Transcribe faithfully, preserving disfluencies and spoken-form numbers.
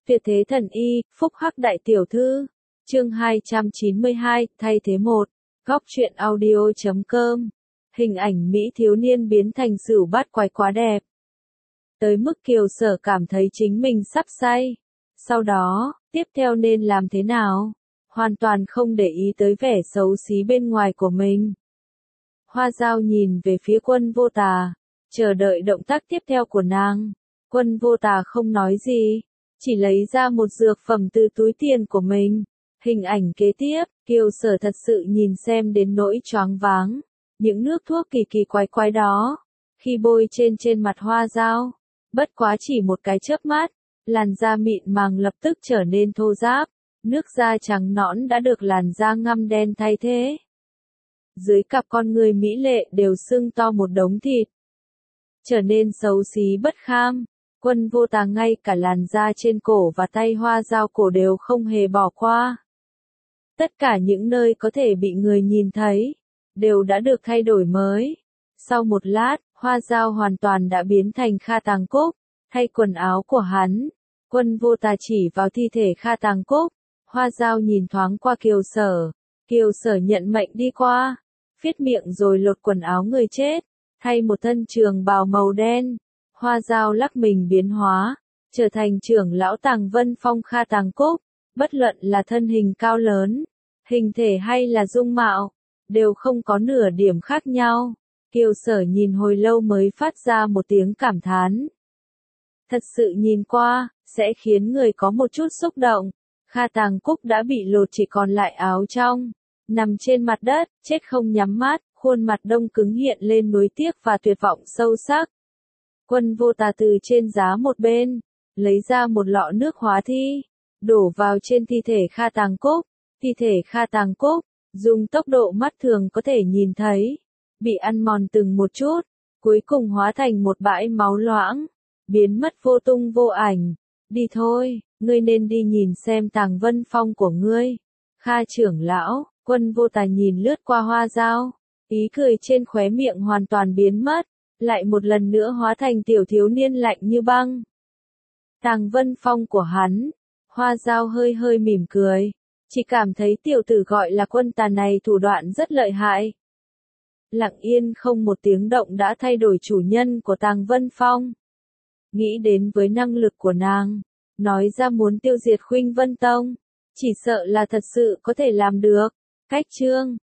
Tuyệt thế thần y, phúc hắc đại tiểu thư. Chương hai trăm chín mươi hai, thay thế một. Góc truyện audio chấm com. Hình ảnh Mỹ thiếu niên biến thành sửu bát quái quá đẹp. Tới mức Kiều Sở cảm thấy chính mình sắp say. Sau đó, tiếp theo nên làm thế nào? Hoàn toàn không để ý tới vẻ xấu xí bên ngoài của mình. Hoa Dao nhìn về phía Quân Vô Tà, chờ đợi động tác tiếp theo của nàng. Quân Vô Tà không nói gì, chỉ lấy ra một dược phẩm từ túi tiền của mình. Hình ảnh kế tiếp, Kiều Sở thật sự nhìn xem đến nỗi choáng váng. Những nước thuốc kỳ kỳ quái quái đó, khi bôi trên trên mặt Hoa Dao, bất quá chỉ một cái chớp mắt, làn da mịn màng lập tức trở nên thô ráp, nước da trắng nõn đã được làn da ngăm đen thay thế. Dưới cặp con người mỹ lệ đều sưng to một đống thịt, trở nên xấu xí bất kham. Quân Vô Tà ngay cả làn da trên cổ và tay Hoa Dao cổ đều không hề bỏ qua. Tất cả những nơi có thể bị người nhìn thấy, đều đã được thay đổi mới. Sau một lát, Hoa Dao hoàn toàn đã biến thành Kha Tàng Cúc, thay quần áo của hắn. Quân Vô Tà chỉ vào thi thể Kha Tàng Cúc, Hoa Dao nhìn thoáng qua Kiều Sở. Kiều Sở nhận mệnh đi qua, phiết miệng rồi lột quần áo người chết, thay một thân trường bào màu đen. Hoa Dao lắc mình biến hóa, trở thành trưởng lão Tàng Vân Phong Kha Tàng Cúc. Bất luận là thân hình cao lớn, hình thể hay là dung mạo, đều không có nửa điểm khác nhau. Kiều Sở nhìn hồi lâu mới phát ra một tiếng cảm thán. Thật sự nhìn qua, sẽ khiến người có một chút xúc động. Kha Tàng Cúc đã bị lột chỉ còn lại áo trong, nằm trên mặt đất, chết không nhắm mắt, khuôn mặt đông cứng hiện lên nuối tiếc và tuyệt vọng sâu sắc. Quân Vô Tà từ trên giá một bên, lấy ra một lọ nước hóa thi, đổ vào trên thi thể Kha Tàng Cúc. Thi thể Kha Tàng Cúc, dùng tốc độ mắt thường có thể nhìn thấy, bị ăn mòn từng một chút, cuối cùng hóa thành một bãi máu loãng, biến mất vô tung vô ảnh. Đi thôi, ngươi nên đi nhìn xem Tàng Vân Phong của ngươi. Kha trưởng lão, Quân Vô Tà nhìn lướt qua Hoa Dao, ý cười trên khóe miệng hoàn toàn biến mất, lại một lần nữa hóa thành tiểu thiếu niên lạnh như băng. Tàng Vân Phong của hắn, Hoa Dao hơi hơi mỉm cười, chỉ cảm thấy tiểu tử gọi là Quân Tà này thủ đoạn rất lợi hại. Lặng yên không một tiếng động đã thay đổi chủ nhân của Tàng Vân Phong. Nghĩ đến với năng lực của nàng, nói ra muốn tiêu diệt Khuynh Vân Tông, chỉ sợ là thật sự có thể làm được. Cách chương